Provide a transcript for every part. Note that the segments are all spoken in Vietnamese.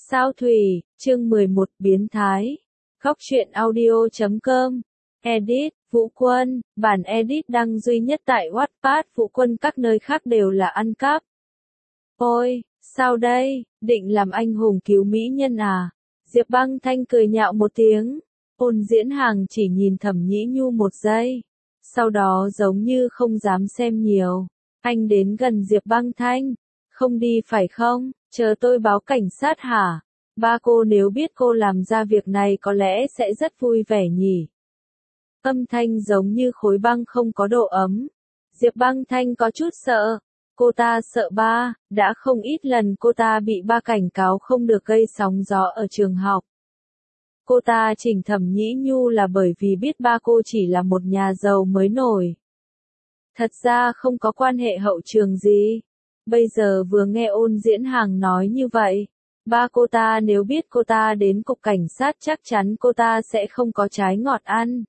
Sao Thủy, chương 11 biến thái. Góc truyện audio.com. Edit, Vũ Quân, bản edit đăng duy nhất tại Wattpad. Vũ Quân các nơi khác đều là ăn cắp. Ôi, sao đây, định làm anh hùng cứu mỹ nhân à? Diệp Băng Thanh cười nhạo một tiếng. Ôn Diễn Hàng chỉ nhìn Thẩm Nhĩ Nhu một giây. Sau đó giống như không dám xem nhiều. Anh đến gần Diệp Băng Thanh. Không đi phải không? Chờ tôi báo cảnh sát hả? Ba cô nếu biết cô làm ra việc này có lẽ sẽ rất vui vẻ nhỉ. Âm thanh giống như khối băng không có độ ấm. Diệp Băng Thanh có chút sợ. Cô ta sợ ba, đã không ít lần cô ta bị ba cảnh cáo không được gây sóng gió ở trường học. Cô ta chỉnh Thẩm Nhĩ Nhu là bởi vì biết ba cô chỉ là một nhà giàu mới nổi. Thật ra không có quan hệ hậu trường gì. Bây giờ vừa nghe Ôn Diễn Hàng nói như vậy, ba cô ta nếu biết cô ta đến cục cảnh sát chắc chắn cô ta sẽ không có trái ngọt ăn.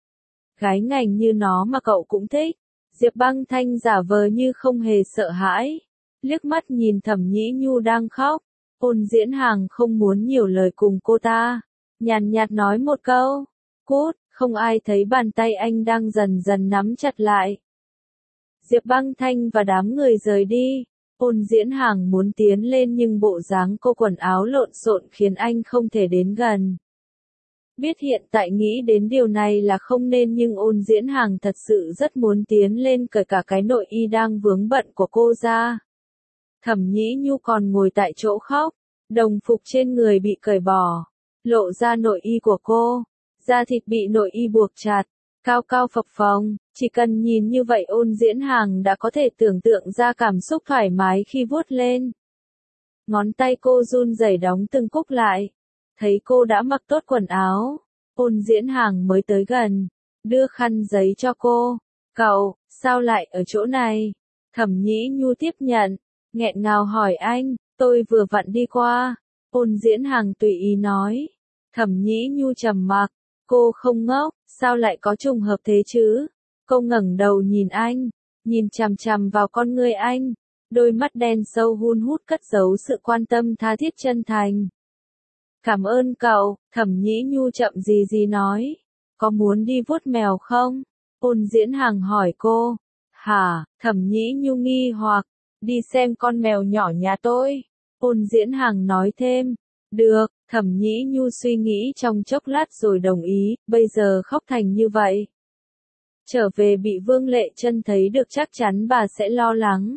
Gái ngành như nó mà cậu cũng thích. Diệp Băng Thanh giả vờ như không hề sợ hãi. Liếc mắt nhìn Thẩm Nhĩ Nhu đang khóc. Ôn Diễn Hàng không muốn nhiều lời cùng cô ta. Nhàn nhạt nói một câu. Cút, không ai thấy bàn tay anh đang dần dần nắm chặt lại. Diệp Băng Thanh và đám người rời đi. Ôn Diễn Hàng muốn tiến lên nhưng bộ dáng cô quần áo lộn xộn khiến anh không thể đến gần. Biết hiện tại nghĩ đến điều này là không nên nhưng Ôn Diễn Hàng thật sự rất muốn tiến lên cởi cả cái nội y đang vướng bận của cô ra. Thẩm Nhĩ Nhu còn ngồi tại chỗ khóc, đồng phục trên người bị cởi bỏ, lộ ra nội y của cô, da thịt bị nội y buộc chặt, cao cao phập phồng, chỉ cần nhìn như vậy Ôn Diễn Hàng đã có thể tưởng tượng ra cảm xúc thoải mái khi vuốt lên. Ngón tay cô run rẩy đóng từng cúc lại. Thấy cô đã mặc tốt quần áo, Ôn Diễn Hàng mới tới gần, đưa khăn giấy cho cô. Cậu, sao lại ở chỗ này? Thẩm Nhĩ Nhu tiếp nhận, nghẹn ngào hỏi anh, tôi vừa vặn đi qua. Ôn Diễn Hàng tùy ý nói. Thẩm Nhĩ Nhu trầm mặc, cô không ngốc, sao lại có trùng hợp thế chứ? Cô ngẩng đầu nhìn anh, nhìn chằm chằm vào con ngươi anh, đôi mắt đen sâu hun hút cất giấu sự quan tâm tha thiết chân thành. Cảm ơn cậu, Thẩm Nhĩ Nhu chậm gì nói. Có muốn đi vuốt mèo không? Ôn Diễn Hàng hỏi cô. Hả? Thẩm Nhĩ Nhu nghi hoặc. Đi xem con mèo nhỏ nhà tôi. Ôn Diễn Hàng nói thêm. Được, Thẩm Nhĩ Nhu suy nghĩ trong chốc lát rồi đồng ý, bây giờ khóc thành như vậy. Trở về bị Vương Lệ Trân thấy được chắc chắn bà sẽ lo lắng.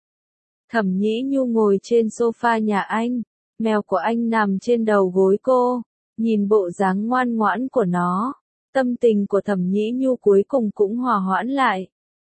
Thẩm Nhĩ Nhu ngồi trên sofa nhà anh. Mèo của anh nằm trên đầu gối cô, nhìn bộ dáng ngoan ngoãn của nó, tâm tình của Thẩm Nhĩ Nhu cuối cùng cũng hòa hoãn lại.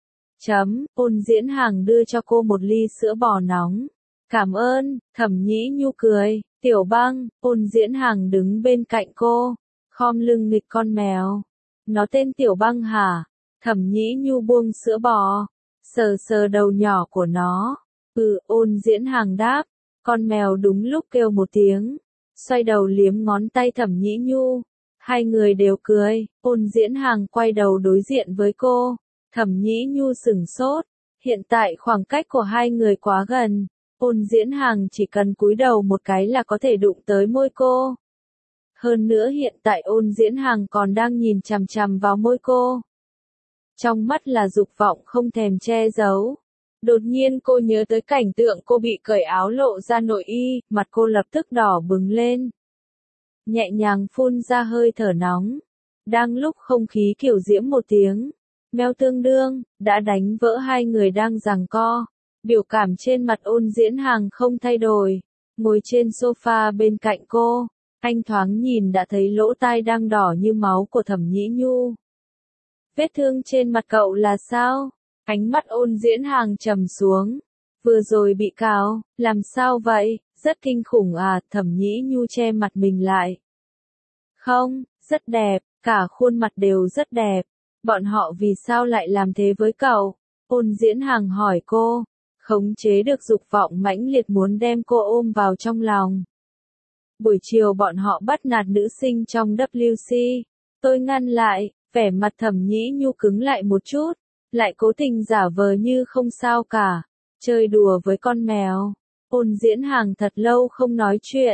Ôn Diễn Hàng đưa cho cô một ly sữa bò nóng. Cảm ơn, Thẩm Nhĩ Nhu cười. Tiểu Băng, Ôn Diễn Hàng đứng bên cạnh cô, khom lưng nghịch con mèo. Nó tên Tiểu Băng hả? Thẩm Nhĩ Nhu buông sữa bò, sờ sờ đầu nhỏ của nó. Ôn Diễn Hàng đáp. Con mèo đúng lúc kêu một tiếng, xoay đầu liếm ngón tay Thẩm Nhĩ Nhu. Hai người đều cười, Ôn Diễn Hàng quay đầu đối diện với cô. Thẩm Nhĩ Nhu sửng sốt, hiện tại khoảng cách của hai người quá gần. Ôn Diễn Hàng chỉ cần cúi đầu một cái là có thể đụng tới môi cô. Hơn nữa hiện tại Ôn Diễn Hàng còn đang nhìn chằm chằm vào môi cô. Trong mắt là dục vọng không thèm che giấu. Đột nhiên cô nhớ tới cảnh tượng cô bị cởi áo lộ ra nội y, mặt cô lập tức đỏ bừng lên. Nhẹ nhàng phun ra hơi thở nóng. Đang lúc không khí kiểu diễm một tiếng, meo tương đương, đã đánh vỡ hai người đang giằng co. Biểu cảm trên mặt Ôn Diễn Hàng không thay đổi. Ngồi trên sofa bên cạnh cô, anh thoáng nhìn đã thấy lỗ tai đang đỏ như máu của Thẩm Nhĩ Nhu. Vết thương trên mặt cậu là sao? Ánh mắt Ôn Diễn Hàng trầm xuống. Vừa rồi bị cào, làm sao vậy? Rất kinh khủng à? Thẩm Nhĩ Nhu che mặt mình lại. Không, rất đẹp, cả khuôn mặt đều rất đẹp. Bọn họ vì sao lại làm thế với cậu? Ôn Diễn Hàng hỏi cô, khống chế được dục vọng mãnh liệt muốn đem cô ôm vào trong lòng. Buổi chiều bọn họ bắt nạt nữ sinh trong WC. Tôi ngăn lại, vẻ mặt Thẩm Nhĩ Nhu cứng lại một chút. Lại cố tình giả vờ như không sao cả, chơi đùa với con mèo. Ôn Diễn Hàng thật lâu không nói chuyện,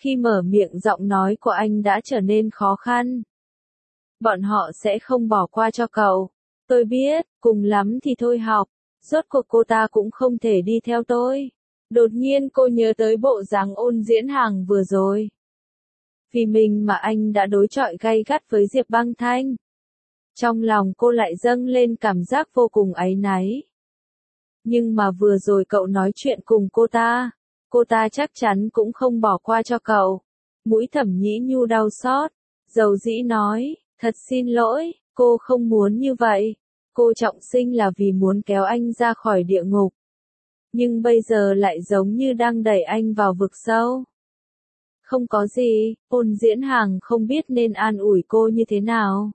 Khi mở miệng giọng nói của anh đã trở nên khó khăn. Bọn họ sẽ không bỏ qua cho cậu. Tôi biết, cùng lắm thì thôi học. Rốt cuộc cô ta cũng không thể đi theo tôi. Đột nhiên cô nhớ tới bộ dáng Ôn Diễn Hàng vừa rồi. Vì mình mà anh đã đối chọi gay gắt với Diệp Băng Thanh. Trong lòng cô lại dâng lên cảm giác vô cùng áy náy. Nhưng mà vừa rồi cậu nói chuyện cùng cô ta chắc chắn cũng không bỏ qua cho cậu. Mũi Thẩm Nhĩ Nhu đau xót, dầu dĩ nói, thật xin lỗi, cô không muốn như vậy. Cô trọng sinh là vì muốn kéo anh ra khỏi địa ngục. Nhưng bây giờ lại giống như đang đẩy anh vào vực sâu. Không có gì, Ôn Diễn Hàng không biết nên an ủi cô như thế nào.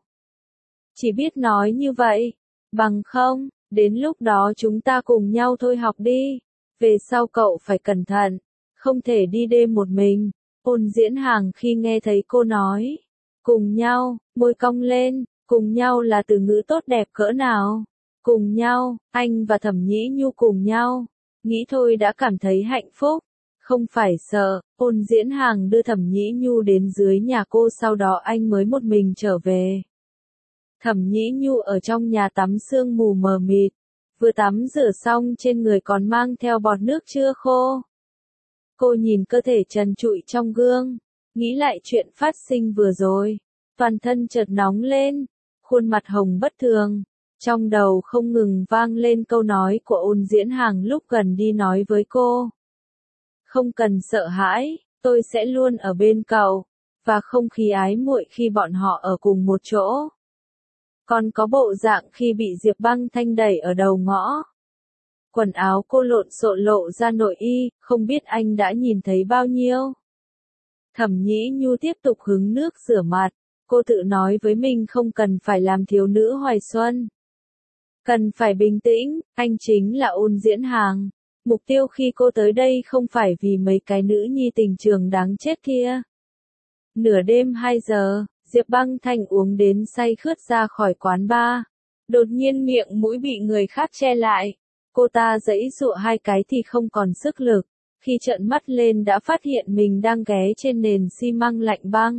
Chỉ biết nói như vậy, bằng không, đến lúc đó chúng ta cùng nhau thôi học đi. Về sau cậu phải cẩn thận, không thể đi đêm một mình. Ôn Diễn Hàng khi nghe thấy cô nói, cùng nhau, môi cong lên, cùng nhau là từ ngữ tốt đẹp cỡ nào. Cùng nhau, anh và Thẩm Nhĩ Nhu cùng nhau, nghĩ thôi đã cảm thấy hạnh phúc. Không phải sợ, Ôn Diễn Hàng đưa Thẩm Nhĩ Nhu đến dưới nhà cô, sau đó anh mới một mình trở về. Thẩm Nhĩ Nhu ở trong nhà tắm sương mù mờ mịt, vừa tắm rửa xong trên người còn mang theo bọt nước chưa khô. Cô nhìn cơ thể trần trụi trong gương, nghĩ lại chuyện phát sinh vừa rồi, toàn thân chợt nóng lên, khuôn mặt hồng bất thường, trong đầu không ngừng vang lên câu nói của Ôn Diễn Hàng lúc gần đi nói với cô. Không cần sợ hãi, tôi sẽ luôn ở bên cậu, và không khí ái muội khi bọn họ ở cùng một chỗ. Còn có bộ dạng khi bị Diệp Băng Thanh đẩy ở đầu ngõ. Quần áo cô lộn xộn lộ ra nội y, không biết anh đã nhìn thấy bao nhiêu. Thẩm Nhĩ Nhu tiếp tục hứng nước rửa mặt, cô tự nói với mình không cần phải làm thiếu nữ hoài xuân. Cần phải bình tĩnh, anh chính là Ôn Diễn Hàng. Mục tiêu khi cô tới đây không phải vì mấy cái nữ nhi tình trường đáng chết kia. Nửa đêm 2 giờ, Diệp Băng Thanh uống đến say khướt ra khỏi quán bar. Đột nhiên miệng mũi bị người khác che lại. Cô ta giãy giụa hai cái thì không còn sức lực. Khi trợn mắt lên đã phát hiện mình đang ghé trên nền xi măng lạnh băng.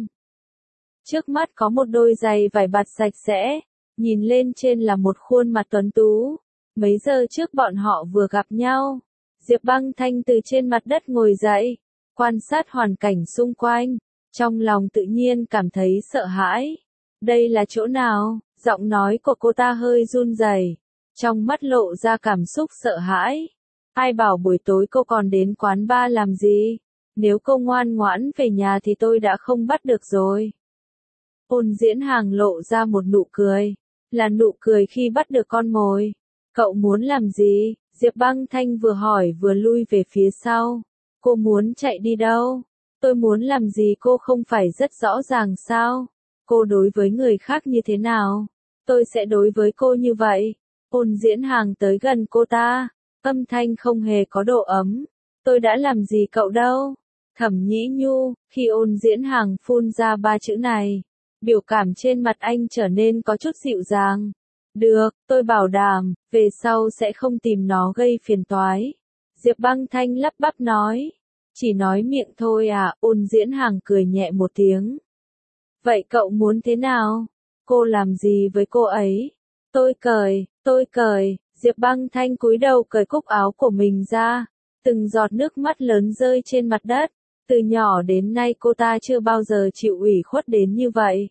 Trước mắt có một đôi giày vải bạt sạch sẽ. Nhìn lên trên là một khuôn mặt tuấn tú. Mấy giờ trước bọn họ vừa gặp nhau. Diệp Băng Thanh từ trên mặt đất ngồi dậy, quan sát hoàn cảnh xung quanh, trong lòng tự nhiên cảm thấy sợ hãi. Đây là chỗ nào? Giọng nói của cô ta hơi run rẩy, trong mắt lộ ra cảm xúc sợ hãi. Ai bảo buổi tối cô còn đến quán bar làm gì? Nếu cô ngoan ngoãn về nhà thì tôi đã không bắt được rồi. Ôn Diễn Hàng lộ ra một nụ cười, là nụ cười khi bắt được con mồi. Cậu muốn làm gì? Diệp Băng Thanh vừa hỏi vừa lui về phía sau. Cô muốn chạy đi đâu? Tôi muốn làm gì cô không phải rất rõ ràng sao? Cô đối với người khác như thế nào? Tôi sẽ đối với cô như vậy. Ôn Diễn Hàng tới gần cô ta, âm thanh không hề có độ ấm. Tôi đã làm gì cậu đâu? Thẩm Nhĩ Nhu, khi Ôn Diễn Hàng phun ra ba chữ này, biểu cảm trên mặt anh trở nên có chút dịu dàng. Được, tôi bảo đảm, về sau sẽ không tìm nó gây phiền toái. Diệp Băng Thanh lắp bắp nói. Chỉ nói miệng thôi à? Ôn Diễn Hàng cười nhẹ một tiếng. Vậy cậu muốn thế nào? Cô làm gì với cô ấy? Tôi cởi. Diệp Băng Thanh cúi đầu cởi cúc áo của mình ra. Từng giọt nước mắt lớn rơi trên mặt đất. Từ nhỏ đến nay cô ta chưa bao giờ chịu ủy khuất đến như vậy.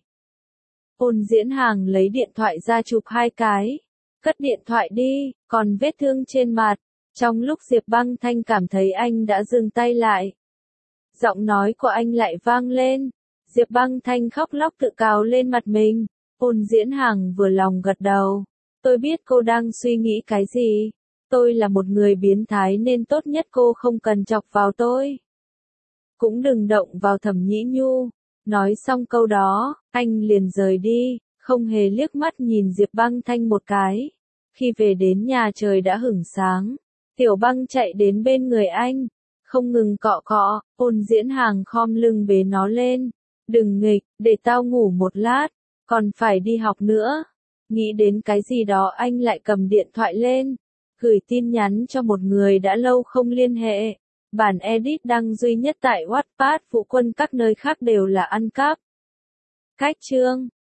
Ôn Diễn Hàng lấy điện thoại ra chụp hai cái. Cất điện thoại đi, còn vết thương trên mặt. Trong lúc Diệp Băng Thanh cảm thấy anh đã dừng tay lại. Giọng nói của anh lại vang lên. Diệp Băng Thanh khóc lóc tự cào lên mặt mình. Ôn Diễn Hàng vừa lòng gật đầu. Tôi biết cô đang suy nghĩ cái gì. Tôi là một người biến thái nên tốt nhất cô không cần chọc vào tôi. Cũng đừng động vào Thẩm Nhĩ Nhu. Nói xong câu đó, anh liền rời đi, không hề liếc mắt nhìn Diệp Băng Thanh một cái. Khi về đến nhà trời đã hửng sáng, Tiểu Băng chạy đến bên người anh, không ngừng cọ cọ. Ôn Diễn Hàng khom lưng bế nó lên. Đừng nghịch, để tao ngủ một lát, còn phải đi học nữa. Nghĩ đến cái gì đó anh lại cầm điện thoại lên, gửi tin nhắn cho một người đã lâu không liên hệ. Bản edit đăng duy nhất tại Wattpad, phụ quân các nơi khác đều là ăn cắp. Cách chương